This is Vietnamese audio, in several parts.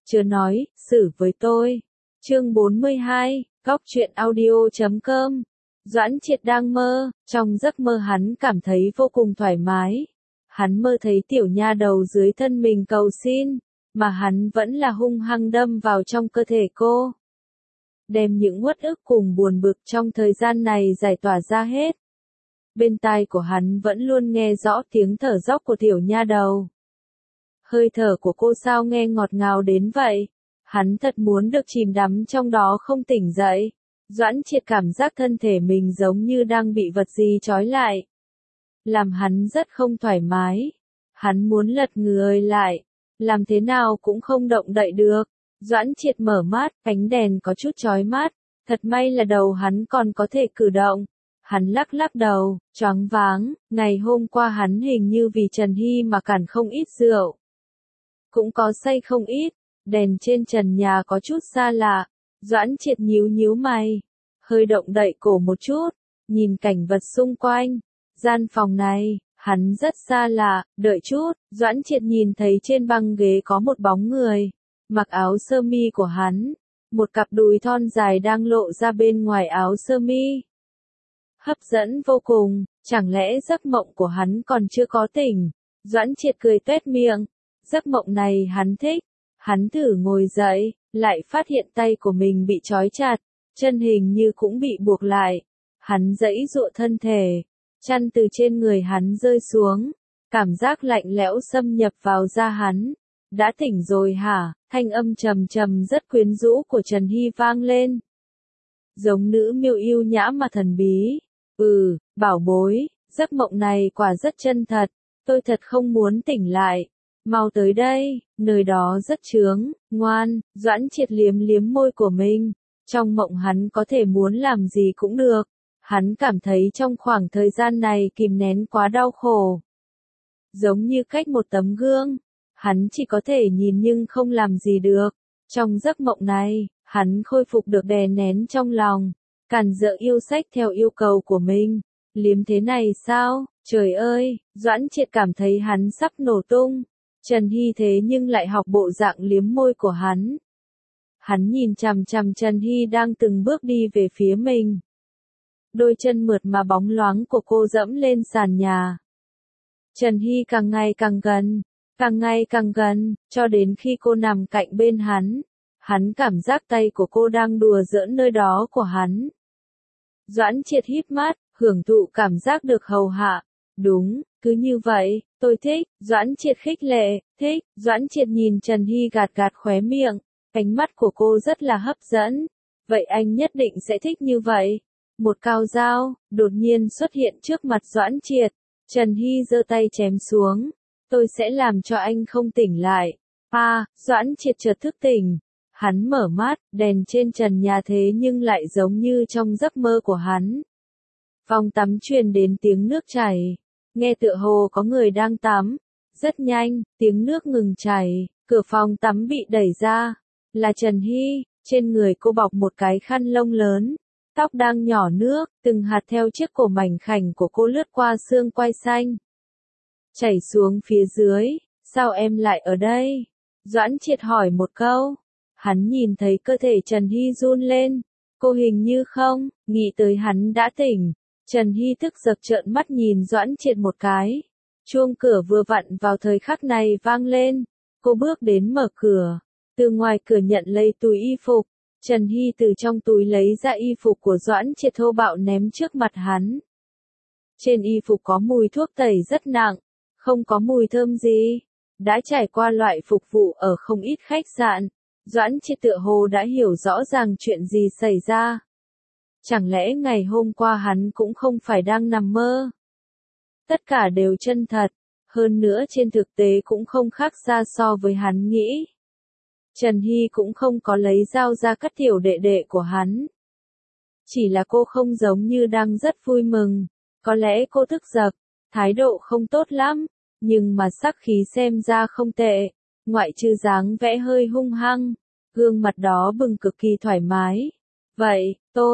Chớ nói, xử với tôi. Chương 42, Góc truyện audio.com. Doãn Triệt đang mơ, trong giấc mơ hắn cảm thấy vô cùng thoải mái. Hắn mơ thấy tiểu nha đầu dưới thân mình cầu xin, mà hắn vẫn là hung hăng đâm vào trong cơ thể cô. Đem những uất ức cùng buồn bực trong thời gian này giải tỏa ra hết. Bên tai của hắn vẫn luôn nghe rõ tiếng thở dốc của tiểu nha đầu. Hơi thở của cô sao nghe ngọt ngào đến vậy? Hắn thật muốn được chìm đắm trong đó không tỉnh dậy. Doãn Triệt cảm giác thân thể mình giống như đang bị vật gì trói lại. Làm hắn rất không thoải mái. Hắn muốn lật người lại. Làm thế nào cũng không động đậy được. Doãn Triệt mở mắt, ánh đèn có chút chói mắt. Thật may là đầu hắn còn có thể cử động. Hắn lắc lắc đầu, choáng váng. Ngày hôm qua hắn hình như vì Trần Hy mà cản không ít rượu. Cũng có say không ít. Đèn trên trần nhà có chút xa lạ. Doãn Triệt nhíu nhíu mày. Hơi động đậy cổ một chút. Nhìn cảnh vật xung quanh. Gian phòng này, hắn rất xa lạ. Đợi chút, Doãn Triệt nhìn thấy trên băng ghế có một bóng người. Mặc áo sơ mi của hắn. Một cặp đùi thon dài đang lộ ra bên ngoài áo sơ mi. Hấp dẫn vô cùng, chẳng lẽ giấc mộng của hắn còn chưa có tỉnh. Doãn Triệt cười tuét miệng. Giấc mộng này hắn thích. Hắn thử ngồi dậy, lại phát hiện tay của mình bị trói chặt, chân hình như cũng bị buộc lại. Hắn giãy giụa thân thể, chăn từ trên người hắn rơi xuống, cảm giác lạnh lẽo xâm nhập vào da hắn. Đã tỉnh rồi hả? Thanh âm trầm trầm rất quyến rũ của Trần Hy vang lên. Giống nữ miêu yêu nhã mà thần bí. Bảo bối, giấc mộng này quả rất chân thật, tôi thật không muốn tỉnh lại. Mau tới đây, nơi đó rất chướng, ngoan. Doãn Triệt liếm liếm môi của mình. Trong mộng hắn có thể muốn làm gì cũng được. Hắn cảm thấy trong khoảng thời gian này kìm nén quá đau khổ. Giống như cách một tấm gương. Hắn chỉ có thể nhìn nhưng không làm gì được. Trong giấc mộng này, hắn khôi phục được đè nén trong lòng. Càn dỡ yêu sách theo yêu cầu của mình. Liếm thế này sao? Trời ơi, Doãn Triệt cảm thấy hắn sắp nổ tung. Trần Hy thế nhưng lại học bộ dạng liếm môi của hắn. Hắn nhìn chằm chằm Trần Hy đang từng bước đi về phía mình. Đôi chân mượt mà bóng loáng của cô dẫm lên sàn nhà. Trần Hy càng ngày càng gần, cho đến khi cô nằm cạnh bên hắn. Hắn cảm giác tay của cô đang đùa giỡn nơi đó của hắn. Doãn Triệt híp mắt, hưởng thụ cảm giác được hầu hạ. Đúng, cứ như vậy, tôi thích. Doãn Triệt khích lệ, thích. Doãn Triệt nhìn Trần Hy gạt gạt khóe miệng. Ánh mắt của cô rất là hấp dẫn. Vậy anh nhất định sẽ thích như vậy. Một cao dao, đột nhiên xuất hiện trước mặt Doãn Triệt. Trần Hy giơ tay chém xuống. Tôi sẽ làm cho anh không tỉnh lại. Doãn Triệt chợt thức tỉnh. Hắn mở mắt, đèn trên trần nhà thế nhưng lại giống như trong giấc mơ của hắn. Phòng tắm truyền đến tiếng nước chảy. Nghe tựa hồ có người đang tắm. Rất nhanh, tiếng nước ngừng chảy, cửa phòng tắm bị đẩy ra. Là Trần Hy, trên người cô bọc một cái khăn lông lớn. Tóc đang nhỏ nước, từng hạt theo chiếc cổ mảnh khảnh của cô lướt qua xương quai xanh. Chảy xuống phía dưới, sao em lại ở đây? Doãn Triệt hỏi một câu. Hắn nhìn thấy cơ thể Trần Hy run lên. Cô hình như không, nghĩ tới hắn đã tỉnh. Trần Hy tức giật trợn mắt nhìn Doãn Triệt một cái. Chuông cửa vừa vặn vào thời khắc này vang lên. Cô bước đến mở cửa. Từ ngoài cửa nhận lấy túi y phục. Trần Hy từ trong túi lấy ra y phục của Doãn Triệt thô bạo ném trước mặt hắn. Trên y phục có mùi thuốc tẩy rất nặng. Không có mùi thơm gì. Đã trải qua loại phục vụ ở không ít khách sạn. Doãn Triệt tựa hồ đã hiểu rõ ràng chuyện gì xảy ra. Chẳng lẽ ngày hôm qua hắn cũng không phải đang nằm mơ? Tất cả đều chân thật, hơn nữa trên thực tế cũng không khác xa so với hắn nghĩ. Trần Hy cũng không có lấy dao ra cắt tiểu đệ đệ của hắn. Chỉ là cô không giống như đang rất vui mừng, có lẽ cô tức giận, thái độ không tốt lắm, nhưng mà sắc khí xem ra không tệ, ngoại trừ dáng vẽ hơi hung hăng, gương mặt đó bừng cực kỳ thoải mái. Vậy,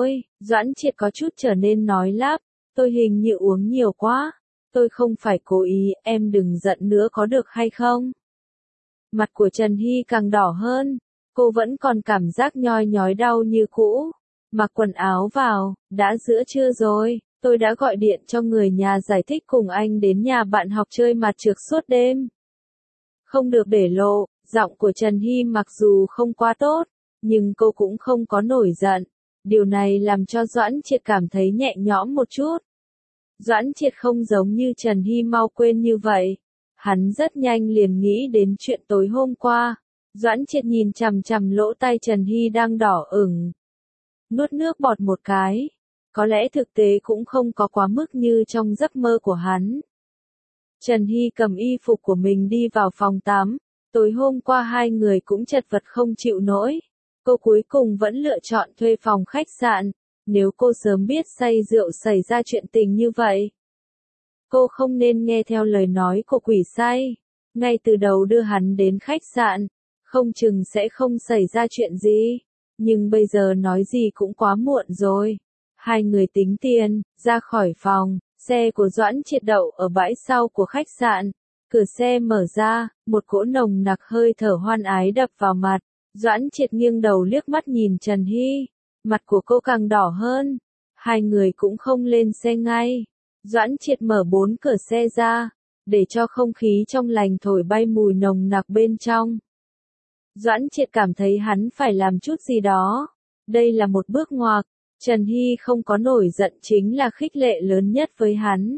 Doãn Triệt có chút trở nên nói lắp, tôi hình như uống nhiều quá, tôi không phải cố ý, em đừng giận nữa có được hay không? Mặt của Trần Hy càng đỏ hơn, cô vẫn còn cảm giác nhoi nhói đau như cũ. Mặc quần áo vào, đã giữa trưa rồi, tôi đã gọi điện cho người nhà giải thích cùng anh đến nhà bạn học chơi mặt trượt suốt đêm. Không được để lộ, giọng của Trần Hy mặc dù không quá tốt, nhưng cô cũng không có nổi giận. Điều này làm cho Doãn Triệt cảm thấy nhẹ nhõm một chút. Doãn Triệt không giống như Trần Hy mau quên như vậy. Hắn rất nhanh liền nghĩ đến chuyện tối hôm qua. Doãn Triệt nhìn chằm chằm lỗ tai Trần Hy đang đỏ ửng. Nuốt nước bọt một cái. Có lẽ thực tế cũng không có quá mức như trong giấc mơ của hắn. Trần Hy cầm y phục của mình đi vào phòng tắm. Tối hôm qua hai người cũng chật vật không chịu nổi. Cô cuối cùng vẫn lựa chọn thuê phòng khách sạn. Nếu cô sớm biết say rượu xảy ra chuyện tình như vậy, cô không nên nghe theo lời nói của quỷ sai. Ngay từ đầu đưa hắn đến khách sạn, không chừng sẽ không xảy ra chuyện gì. Nhưng bây giờ nói gì cũng quá muộn rồi. Hai người tính tiền, ra khỏi phòng, xe của Doãn Triệt đậu ở bãi sau của khách sạn. Cửa xe mở ra, một cỗ nồng nặc hơi thở hoan ái đập vào mặt. Doãn Triệt nghiêng đầu liếc mắt nhìn Trần Hy. Mặt của cô càng đỏ hơn. Hai người cũng không lên xe ngay. Doãn Triệt mở 4 cửa xe ra, để cho không khí trong lành thổi bay mùi nồng nặc bên trong. Doãn Triệt cảm thấy hắn phải làm chút gì đó. Đây là một bước ngoặt. Trần Hy không có nổi giận chính là khích lệ lớn nhất với hắn.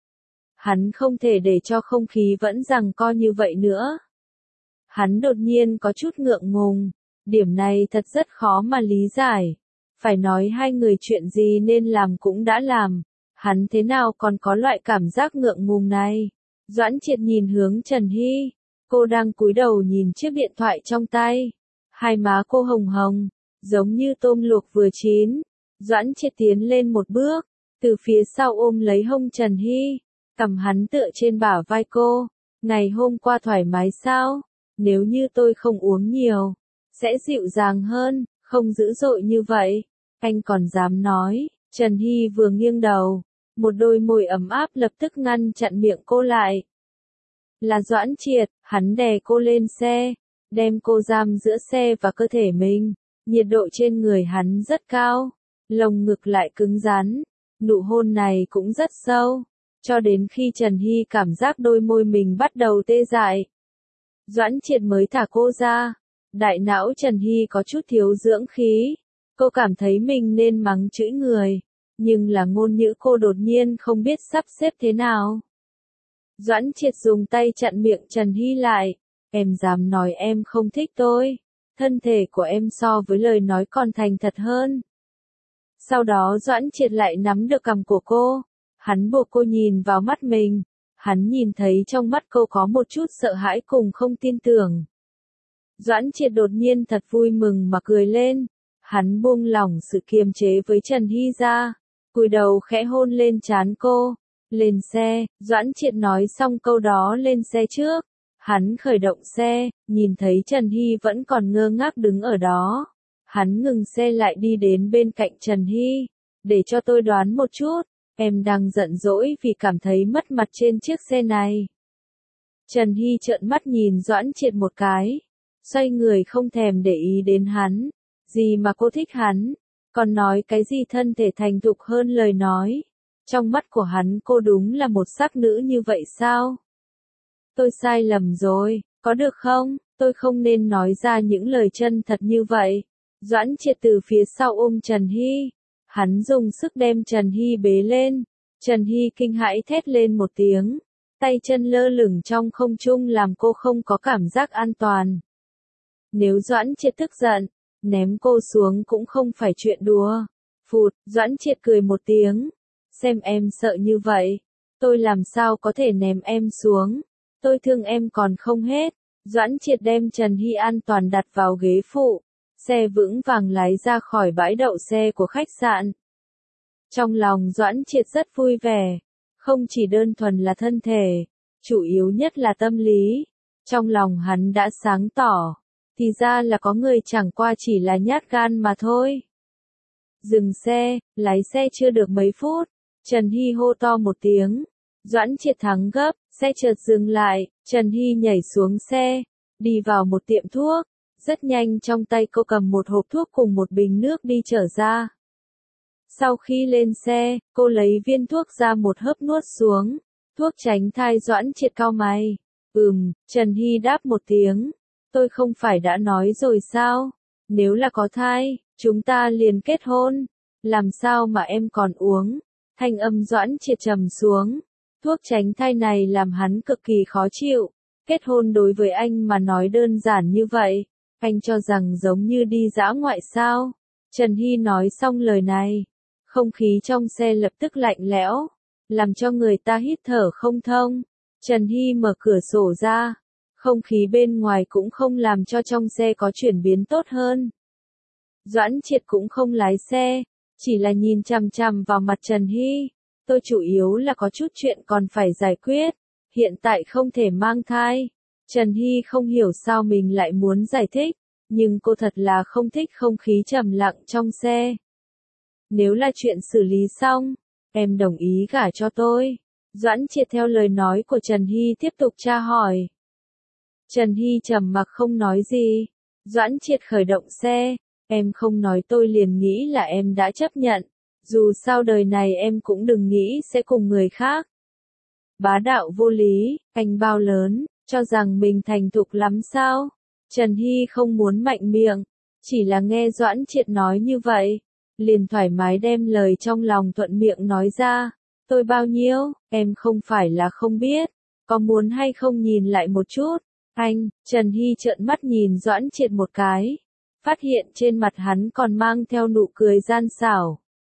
Hắn không thể để cho không khí vẫn giằng co như vậy nữa. Hắn đột nhiên có chút ngượng ngùng. Điểm này thật rất khó mà lý giải. Phải nói hai người chuyện gì nên làm cũng đã làm. Hắn thế nào còn có loại cảm giác ngượng ngùng này? Doãn Triệt nhìn hướng Trần Hy. Cô đang cúi đầu nhìn chiếc điện thoại trong tay. Hai má cô hồng hồng, giống như tôm luộc vừa chín. Doãn Triệt tiến lên một bước, từ phía sau ôm lấy hông Trần Hy. Cầm hắn tựa trên bả vai cô. Ngày hôm qua thoải mái sao? Nếu như tôi không uống nhiều, sẽ dịu dàng hơn, không dữ dội như vậy. Anh còn dám nói. Trần Hy vừa nghiêng đầu, một đôi môi ấm áp lập tức ngăn chặn miệng cô lại. Là Doãn Triệt, hắn đè cô lên xe, đem cô giam giữa xe và cơ thể mình. Nhiệt độ trên người hắn rất cao, lồng ngực lại cứng rắn, nụ hôn này cũng rất sâu, cho đến khi Trần Hy cảm giác đôi môi mình bắt đầu tê dại. Doãn Triệt mới thả cô ra, đại não Trần Hy có chút thiếu dưỡng khí. Cô cảm thấy mình nên mắng chửi người, nhưng là ngôn ngữ cô đột nhiên không biết sắp xếp thế nào. Doãn Triệt dùng tay chặn miệng Trần Hy lại. Em dám nói em không thích tôi. Thân thể của em so với lời nói còn thành thật hơn. Sau đó Doãn Triệt lại nắm được cằm của cô. Hắn buộc cô nhìn vào mắt mình. Hắn nhìn thấy trong mắt cô có một chút sợ hãi cùng không tin tưởng. Doãn Triệt đột nhiên thật vui mừng mà cười lên. Hắn buông lỏng sự kiềm chế với Trần Hy ra, cúi đầu khẽ hôn lên trán cô. Lên xe, Doãn Triệt nói xong câu đó lên xe trước. Hắn khởi động xe, nhìn thấy Trần Hy vẫn còn ngơ ngác đứng ở đó. Hắn ngừng xe lại đi đến bên cạnh Trần Hy. Để cho tôi đoán một chút, em đang giận dỗi vì cảm thấy mất mặt trên chiếc xe này. Trần Hy trợn mắt nhìn Doãn Triệt một cái, xoay người không thèm để ý đến hắn. Gì mà cô thích hắn, còn nói cái gì thân thể thành thục hơn lời nói. Trong mắt của hắn cô đúng là một sắc nữ như vậy sao? Tôi sai lầm rồi, có được không? Tôi không nên nói ra những lời chân thật như vậy. Doãn Triệt từ phía sau ôm Trần Hy. Hắn dùng sức đem Trần Hy bế lên. Trần Hy kinh hãi thét lên một tiếng. Tay chân lơ lửng trong không trung làm cô không có cảm giác an toàn. Nếu Doãn Triệt tức giận, ném cô xuống cũng không phải chuyện đùa. Phụt, Doãn Triệt cười một tiếng. Xem em sợ như vậy, tôi làm sao có thể ném em xuống. Tôi thương em còn không hết. Doãn Triệt đem Trần Hy an toàn đặt vào ghế phụ. Xe vững vàng lái ra khỏi bãi đậu xe của khách sạn. Trong lòng Doãn Triệt rất vui vẻ. Không chỉ đơn thuần là thân thể, chủ yếu nhất là tâm lý. Trong lòng hắn đã sáng tỏ. Thì ra là có người chẳng qua chỉ là nhát gan mà thôi. Dừng xe, lái xe chưa được mấy phút. Trần Hy hô to một tiếng. Doãn Triệt thắng gấp, xe chợt dừng lại. Trần Hy nhảy xuống xe, đi vào một tiệm thuốc. Rất nhanh trong tay cô cầm một hộp thuốc cùng một bình nước đi trở ra. Sau khi lên xe, cô lấy viên thuốc ra một hớp nuốt xuống. Thuốc tránh thai. Doãn Triệt cau mày. Trần Hy đáp một tiếng. Tôi không phải đã nói rồi sao? Nếu là có thai, chúng ta liền kết hôn. Làm sao mà em còn uống? Thanh âm Doãn Triệt trầm xuống. Thuốc tránh thai này làm hắn cực kỳ khó chịu. Kết hôn đối với anh mà nói đơn giản như vậy. Anh cho rằng giống như đi dã ngoại sao? Trần Hy nói xong lời này. Không khí trong xe lập tức lạnh lẽo, làm cho người ta hít thở không thông. Trần Hy mở cửa sổ ra. Không khí bên ngoài cũng không làm cho trong xe có chuyển biến tốt hơn. Doãn Triệt cũng không lái xe, chỉ là nhìn chằm chằm vào mặt Trần Hy. Tôi chủ yếu là có chút chuyện còn phải giải quyết. Hiện tại không thể mang thai. Trần Hy không hiểu sao mình lại muốn giải thích, nhưng cô thật là không thích không khí trầm lặng trong xe. Nếu là chuyện xử lý xong, em đồng ý gả cho tôi. Doãn Triệt theo lời nói của Trần Hy tiếp tục tra hỏi. Trần Hy trầm mặc không nói gì. Doãn Triệt khởi động xe. Em không nói tôi liền nghĩ là em đã chấp nhận. Dù sao đời này em cũng đừng nghĩ sẽ cùng người khác. Bá đạo vô lý, anh bao lớn, cho rằng mình thành thục lắm sao? Trần Hy không muốn mạnh miệng, chỉ là nghe Doãn Triệt nói như vậy, liền thoải mái đem lời trong lòng thuận miệng nói ra. Tôi bao nhiêu, em không phải là không biết, có muốn hay không nhìn lại một chút. Anh, Trần Hy trợn mắt nhìn Doãn Triệt một cái, phát hiện trên mặt hắn còn mang theo nụ cười gian xảo.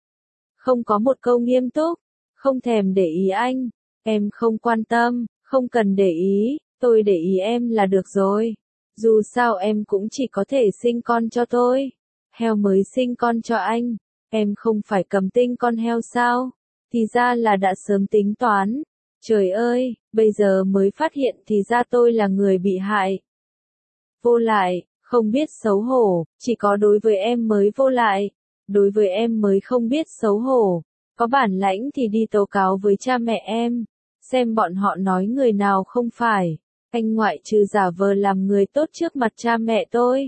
Không có một câu nghiêm túc, không thèm để ý anh. Em không quan tâm, không cần để ý, tôi để ý em là được rồi. Dù sao em cũng chỉ có thể sinh con cho tôi. Heo mới sinh con cho anh, em không phải cầm tinh con heo sao? Thì ra là đã sớm tính toán. Trời ơi, bây giờ mới phát hiện thì ra tôi là người bị hại. Vô lại, không biết xấu hổ, chỉ có đối với em mới vô lại. Đối với em mới không biết xấu hổ. Có bản lãnh thì đi tố cáo với cha mẹ em. Xem bọn họ nói người nào không phải. Anh ngoại trừ giả vờ làm người tốt trước mặt cha mẹ tôi.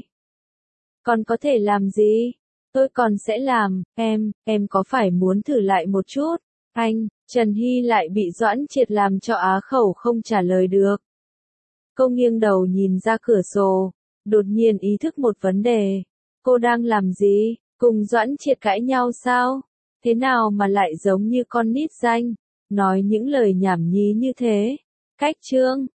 Còn có thể làm gì? Tôi còn sẽ làm. Em có phải muốn thử lại một chút? Anh, Trần Hy lại bị Doãn Triệt làm cho á khẩu không trả lời được. Cô nghiêng đầu nhìn ra cửa sổ, đột nhiên ý thức một vấn đề. Cô đang làm gì? Cùng Doãn Triệt cãi nhau sao? Thế nào mà lại giống như con nít danh, nói những lời nhảm nhí như thế? Cách chương